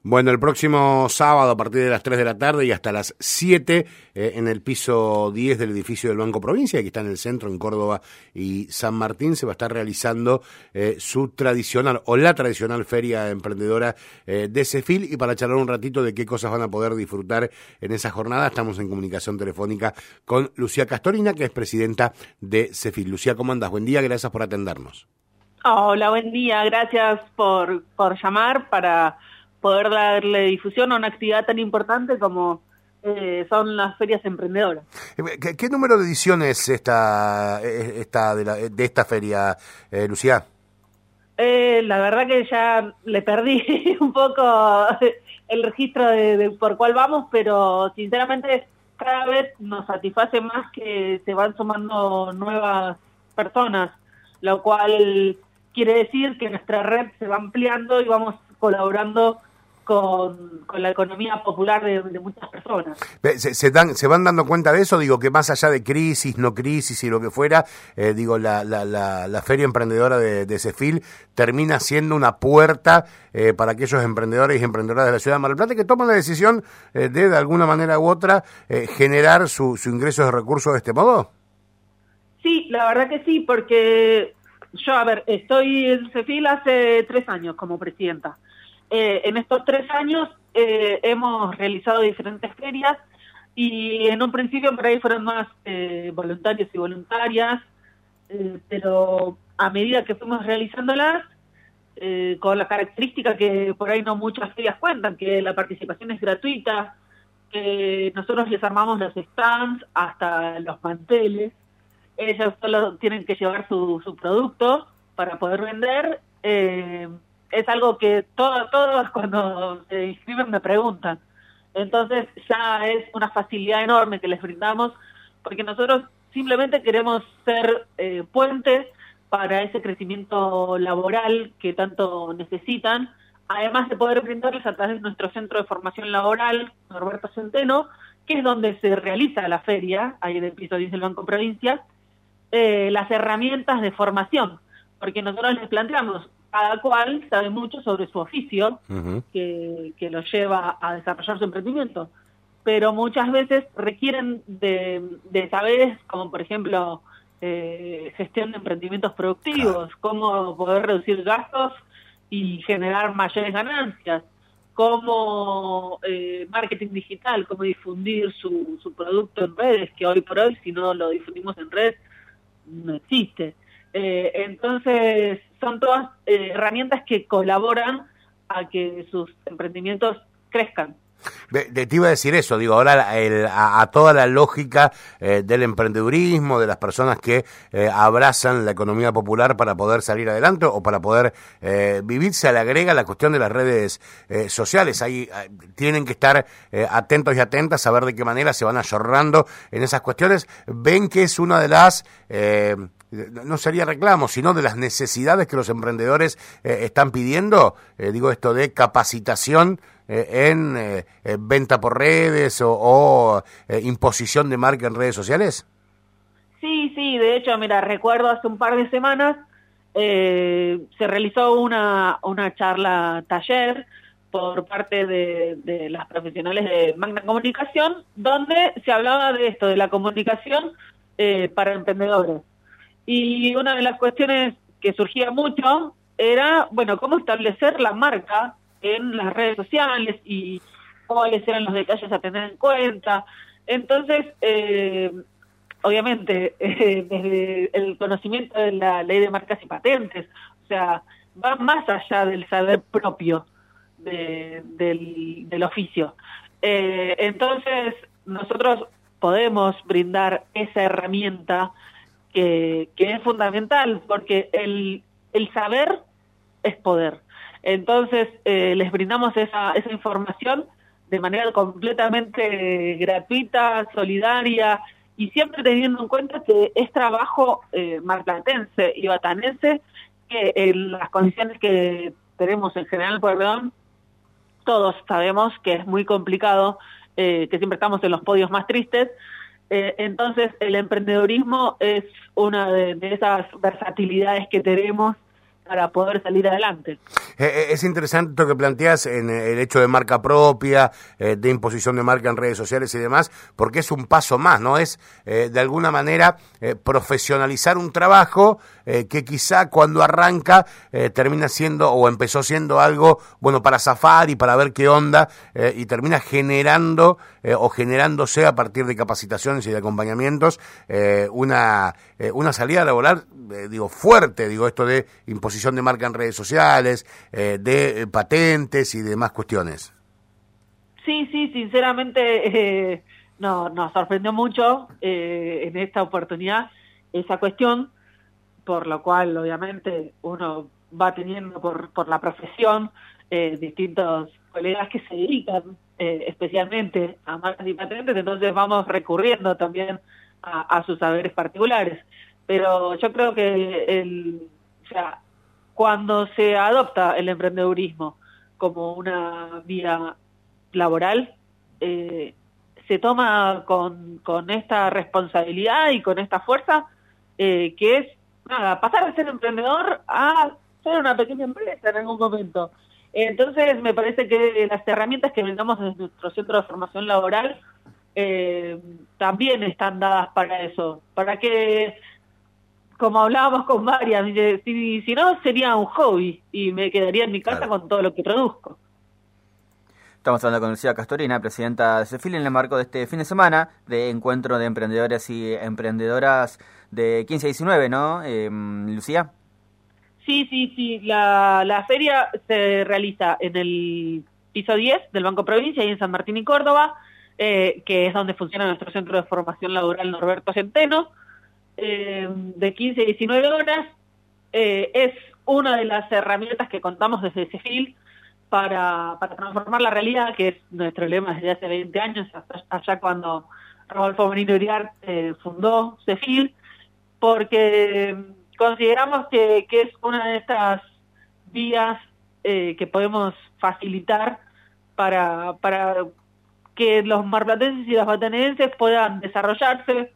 Bueno, el próximo sábado a partir de las 3 de la tarde y hasta las 7 en el piso 10 del edificio del Banco Provincia, que está en el centro, en Córdoba y San Martín, se va a estar realizando su tradicional o la tradicional feria emprendedora de CEFIL. Y para charlar un ratito de qué cosas van a poder disfrutar en esa jornada, estamos en comunicación telefónica con Lucía Castorina, que es presidenta de CEFIL. Lucía, ¿cómo andás? Buen día, gracias por atendernos. Hola, buen día. Gracias por llamar para poder darle difusión a una actividad tan importante como son las ferias emprendedoras. ¿Qué número de ediciones de esta feria, Lucía? La verdad que ya le perdí un poco el registro de por cuál vamos, pero sinceramente cada vez nos satisface más que se van sumando nuevas personas, lo cual quiere decir que nuestra red se va ampliando y vamos colaborando con la economía popular de muchas personas. ¿Se van dando cuenta de eso? Digo, que más allá de crisis, no crisis y lo que fuera, la Feria Emprendedora de CEFIL termina siendo una puerta para aquellos emprendedores y emprendedoras de la ciudad de Mar del Plata que toman la decisión de alguna manera u otra, generar su ingreso de recursos de este modo. Sí, la verdad que sí, porque yo, estoy en CEFIL hace 3 años como presidenta. En estos 3 años hemos realizado diferentes ferias y en un principio por ahí fueron más voluntarios y voluntarias, pero a medida que fuimos realizándolas, con la característica que por ahí no muchas ferias cuentan, que la participación es gratuita, que nosotros les armamos los stands hasta los manteles, ellos solo tienen que llevar su producto para poder vender. Es algo que todos cuando se inscriben me preguntan. Entonces ya es una facilidad enorme que les brindamos, porque nosotros simplemente queremos ser puentes para ese crecimiento laboral que tanto necesitan, además de poder brindarles a través de nuestro centro de formación laboral, Norberto Centeno, que es donde se realiza la feria, ahí en el piso 10 del Banco Provincia, las herramientas de formación, porque nosotros les planteamos, cada cual sabe mucho sobre su oficio, que lo lleva a desarrollar su emprendimiento, pero muchas veces requieren de saberes como, por ejemplo, gestión de emprendimientos productivos, cómo poder reducir gastos y generar mayores ganancias, cómo marketing digital, cómo difundir su producto en redes, que hoy por hoy, si no lo difundimos en redes, no existe. Entonces son todas herramientas que colaboran a que sus emprendimientos crezcan. Te iba a decir eso, digo, ahora a toda la lógica del emprendedurismo, de las personas que abrazan la economía popular para poder salir adelante o para poder vivir, se le agrega la cuestión de las redes sociales. Ahí tienen que estar atentos y atentas a ver de qué manera se van ayornando en esas cuestiones. Ven que es una de las... no sería reclamo, sino de las necesidades que los emprendedores están pidiendo, digo esto de capacitación en venta por redes o imposición de marca en redes sociales. Sí, de hecho, mira, recuerdo hace un par de semanas se realizó una charla taller por parte de las profesionales de Magna Comunicación, donde se hablaba de esto, de la comunicación para emprendedores. Y una de las cuestiones que surgía mucho era, bueno, cómo establecer la marca en las redes sociales y cuáles eran los detalles a tener en cuenta. Entonces, obviamente, desde el conocimiento de la ley de marcas y patentes, o sea, va más allá del saber propio del oficio. Entonces, nosotros podemos brindar esa herramienta que es fundamental, porque el saber es poder. Entonces, les brindamos esa información de manera completamente gratuita, solidaria, y siempre teniendo en cuenta que es trabajo marplatense y batanense, que en las condiciones que tenemos en General Pueyrredón, todos sabemos que es muy complicado, que siempre estamos en los podios más tristes. Entonces el emprendedurismo es una de esas versatilidades que tenemos para poder salir adelante. Es interesante lo que planteas en el hecho de marca propia, de imposición de marca en redes sociales y demás, porque es un paso más, ¿no? Es, de alguna manera, profesionalizar un trabajo que quizá cuando arranca termina siendo, o empezó siendo algo, bueno, para zafar y para ver qué onda, y termina generando o generándose a partir de capacitaciones y de acompañamientos una salida laboral, fuerte, esto de imposición de marca en redes sociales, de patentes y demás cuestiones. Sí, sinceramente nos sorprendió mucho en esta oportunidad esa cuestión, por lo cual obviamente uno va teniendo por la profesión distintos colegas que se dedican especialmente a marcas y patentes, entonces vamos recurriendo también a sus saberes particulares. Pero yo creo que cuando se adopta el emprendedurismo como una vía laboral, se toma con esta responsabilidad y con esta fuerza, que es pasar de ser emprendedor a ser una pequeña empresa en algún momento. Entonces me parece que las herramientas que brindamos desde nuestro centro de formación laboral también están dadas para eso, para que, como hablábamos con varias, si no sería un hobby y me quedaría en mi casa con todo lo que produzco. Estamos hablando con Lucía Castorina, presidenta de CEFIL, en el marco de este fin de semana de encuentro de emprendedores y emprendedoras de 15 a 19, ¿no, Lucía? Sí. La feria se realiza en el piso 10 del Banco Provincia, ahí en San Martín y Córdoba, que es donde funciona nuestro centro de formación laboral Norberto Centeno, de 15 a 19 horas. Es una de las herramientas que contamos desde CEFIL para transformar la realidad, que es nuestro lema desde hace 20 años, allá cuando Rodolfo Benito Iriart fundó CEFIL, porque consideramos que es una de estas vías que podemos facilitar para que los marplatenses y los batanenses puedan desarrollarse,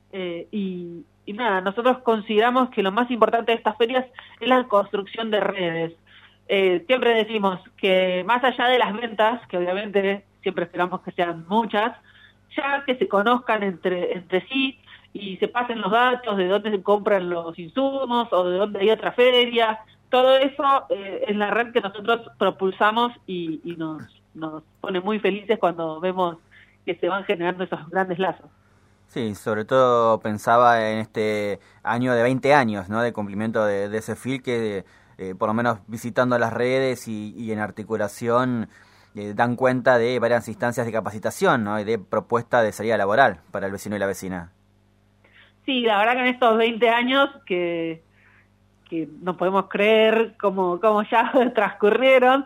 y nada, nosotros consideramos que lo más importante de estas ferias es la construcción de redes. Siempre decimos que más allá de las ventas, que obviamente siempre esperamos que sean muchas, ya que se conozcan entre sí y se pasen los datos de dónde se compran los insumos o de dónde hay otra feria. Todo eso es la red que nosotros propulsamos y nos pone muy felices cuando vemos que se van generando esos grandes lazos. Sí, sobre todo pensaba en este año de 20 años, ¿no?, de cumplimiento de CEFIL, que por lo menos visitando las redes y en articulación dan cuenta de varias instancias de capacitación, ¿no?, y de propuesta de salida laboral para el vecino y la vecina. Sí, la verdad que en estos 20 años que no podemos creer cómo ya transcurrieron,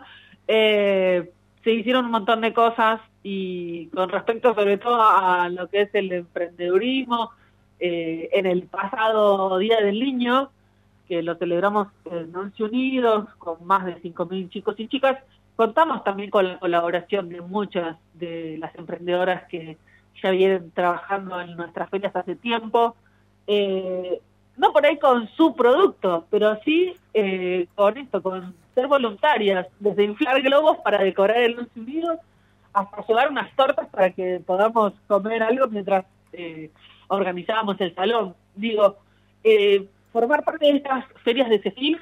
se hicieron un montón de cosas, y con respecto sobre todo a lo que es el emprendedurismo, en el pasado Día del Niño, que lo celebramos en Once Unidos, con más de 5.000 chicos y chicas, contamos también con la colaboración de muchas de las emprendedoras que ya vienen trabajando en nuestras ferias hace tiempo, no por ahí con su producto, pero sí con ser voluntarias, desde inflar globos para decorar el Once Unidos, hasta llevar unas tortas para que podamos comer algo mientras organizábamos el salón. Formar parte de estas ferias de CEFIL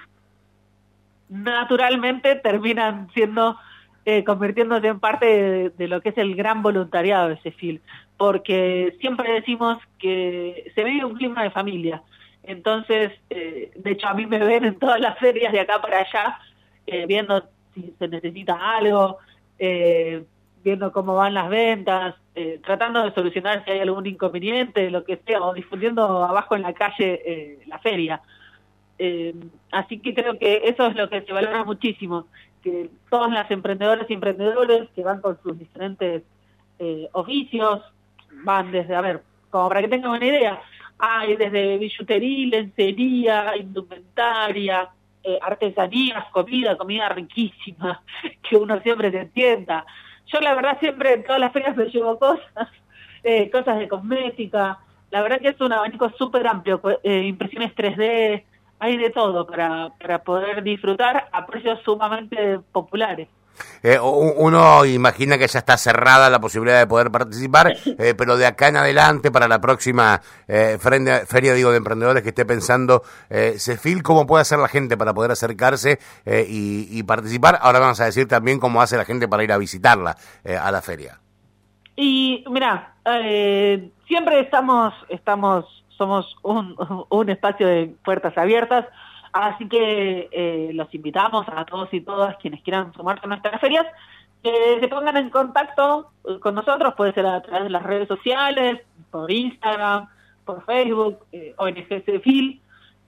naturalmente terminan convirtiéndose en parte de lo que es el gran voluntariado de CEFIL, porque siempre decimos que se vive un clima de familia. Entonces, de hecho, a mí me ven en todas las ferias de acá para allá, viendo si se necesita algo, viendo cómo van las ventas, tratando de solucionar si hay algún inconveniente, lo que sea, o difundiendo abajo en la calle la feria. Así que creo que eso es lo que se valora muchísimo, que todas las emprendedoras y emprendedores que van con sus diferentes oficios, van desde, como para que tengan una idea, hay desde billutería, lencería, indumentaria, artesanías, comida riquísima, que uno siempre se tienta. Yo la verdad siempre en todas las ferias me llevo cosas de cosmética. La verdad que es un abanico súper amplio, impresiones 3D, hay de todo para poder disfrutar a precios sumamente populares. Uno imagina que ya está cerrada la posibilidad de poder participar, pero de acá en adelante, para la próxima feria de emprendedores que esté pensando CEFIL, ¿cómo puede hacer la gente para poder acercarse y participar? Ahora vamos a decir también cómo hace la gente para ir a visitarla a la feria. Y mira, siempre somos un espacio de puertas abiertas. Así que los invitamos a todos y todas quienes quieran sumarse a nuestras ferias, que se pongan en contacto con nosotros, puede ser a través de las redes sociales, por Instagram, por Facebook, ONG CEFIL,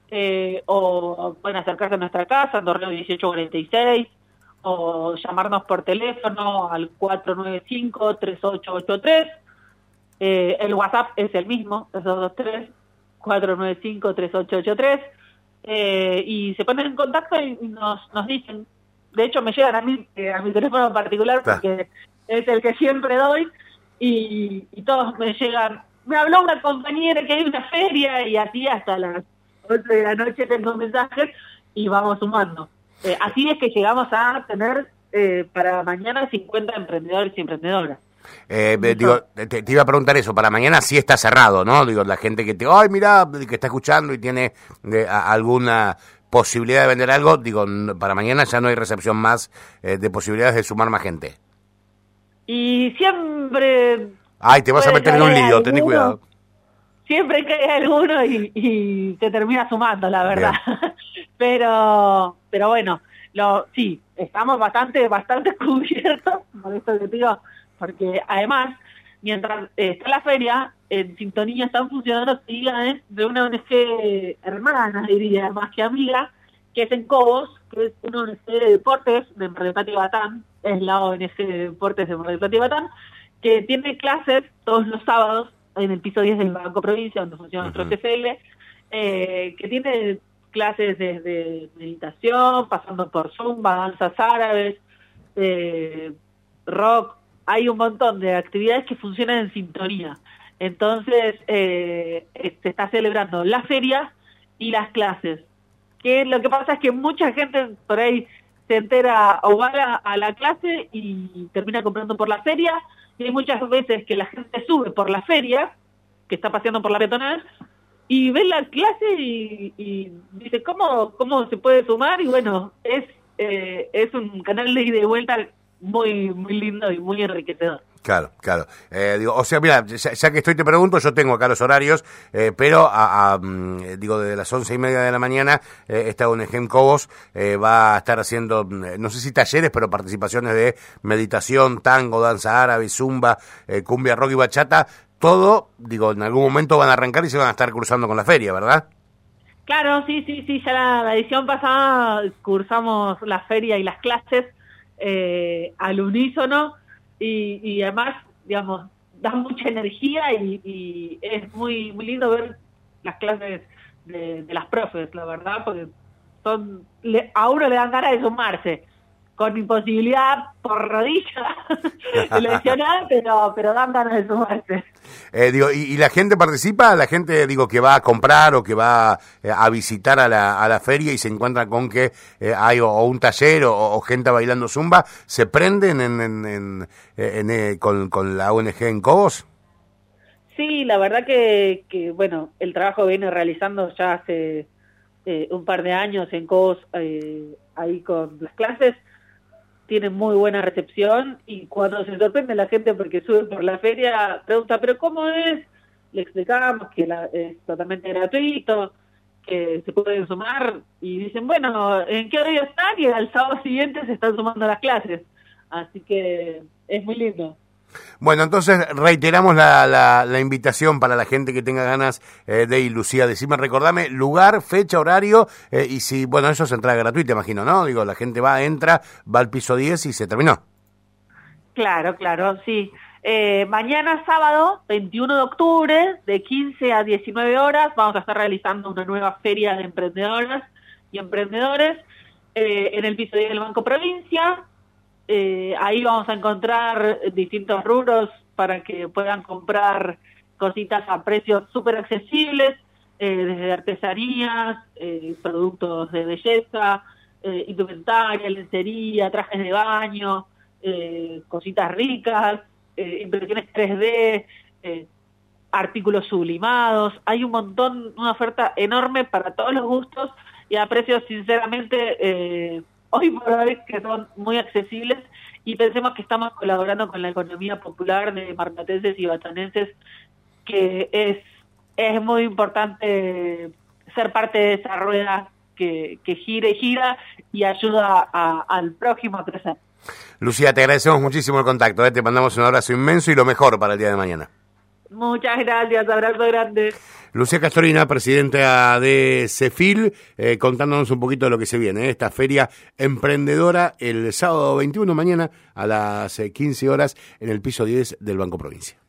o pueden acercarse a nuestra casa, en Dorrego 1846, o llamarnos por teléfono al 495-3883. El WhatsApp es el mismo, es 223 495-3883. Y se ponen en contacto y nos dicen, de hecho me llegan a mi teléfono en particular porque es el que siempre doy y todos me llegan, me habló una compañera que hay una feria y así hasta las 8 de la noche tengo mensajes y vamos sumando. Así es que llegamos a tener para mañana 50 emprendedores y emprendedoras. Digo, te iba a preguntar eso, para mañana sí está cerrado, ¿no? Digo, la gente que ay, mira, que está escuchando y tiene alguna posibilidad de vender algo, digo, para mañana ya no hay recepción más de posibilidades de sumar más gente. Y siempre... Ay, te vas a meter en un lío, ten cuidado. Siempre cae alguno y se termina sumando, la verdad. Pero bueno, sí, estamos bastante cubiertos, por esto que te digo, porque además, mientras está la feria, en sintonía están funcionando actividades de una ONG hermana, diría, más que amiga, que es en Cobos, que es una ONG de deportes de Mar del Plata y Batán, es la ONG de deportes de Mar del Plata y Batán, que tiene clases todos los sábados en el piso 10 del Banco Provincia, donde funciona nuestro TCL, que tiene clases desde meditación, pasando por zumba, danzas árabes, rock. Hay un montón de actividades que funcionan en sintonía. Entonces, se está celebrando la feria y las clases. Que lo que pasa es que mucha gente por ahí se entera o va a la clase y termina comprando por la feria. Y hay muchas veces que la gente sube por la feria, que está paseando por la peatonal, y ve la clase y dice, ¿cómo se puede sumar? Y bueno, es un canal de ida y vuelta muy lindo y muy enriquecedor. Claro. Digo, o sea, mira, ya que estoy te pregunto, yo tengo acá los horarios, pero digo, desde las 11:30 de la mañana, esta ONG en Cobos va a estar haciendo, no sé si talleres, pero participaciones de meditación, tango, danza árabe, zumba, cumbia, rock y bachata, todo, digo, en algún momento van a arrancar y se van a estar cruzando con la feria, ¿verdad? Claro, sí, ya la edición pasada cursamos la feria y las clases al unísono y además, digamos, da mucha energía y es muy lindo ver las clases de las profes, la verdad, porque a uno le dan ganas de sumarse, con imposibilidad por rodilla lesionada, pero dan ganas de sumarse. Digo, ¿y la gente participa? La gente, digo, que va a comprar o que va a visitar a la feria y se encuentra con que hay o un taller o gente bailando zumba, ¿se prenden con la ONG en Cobos? Sí, la verdad que bueno, el trabajo viene realizando ya hace un par de años en Cobos, ahí con las clases. Tienen muy buena recepción y cuando se sorprende la gente porque sube por la feria, pregunta, ¿pero cómo es? Le explicamos que es totalmente gratuito, que se pueden sumar y dicen, bueno, ¿en qué horario están? Y al sábado siguiente se están sumando a las clases. Así que es muy lindo. Bueno, entonces reiteramos la invitación para la gente que tenga ganas de ir. Lucía, recordame lugar, fecha, horario y si, bueno, eso es entrada gratuita, imagino, ¿no? Digo, la gente entra, va al piso 10 y se terminó. Claro, sí. Mañana sábado, 21 de octubre, de 15 a 19 horas, vamos a estar realizando una nueva feria de emprendedoras y emprendedores en el piso 10 del Banco Provincia. Ahí vamos a encontrar distintos rubros para que puedan comprar cositas a precios súper accesibles. desde artesanías, productos de belleza, indumentaria, lencería, trajes de baño, cositas ricas, impresiones 3D, artículos sublimados. Hay un montón, una oferta enorme para todos los gustos y a precios sinceramente hoy por hoy que son muy accesibles, y pensemos que estamos colaborando con la economía popular de marplatenses y batanenses, que es muy importante ser parte de esa rueda que gira y gira y ayuda al prójimo a crecer. Lucía, te agradecemos muchísimo el contacto, te mandamos un abrazo inmenso y lo mejor para el día de mañana. Muchas gracias, abrazo grande. Lucía Castorina, presidenta de CEFIL, contándonos un poquito de lo que se viene, esta feria emprendedora el sábado 21 mañana a las 15 horas en el piso 10 del Banco Provincia.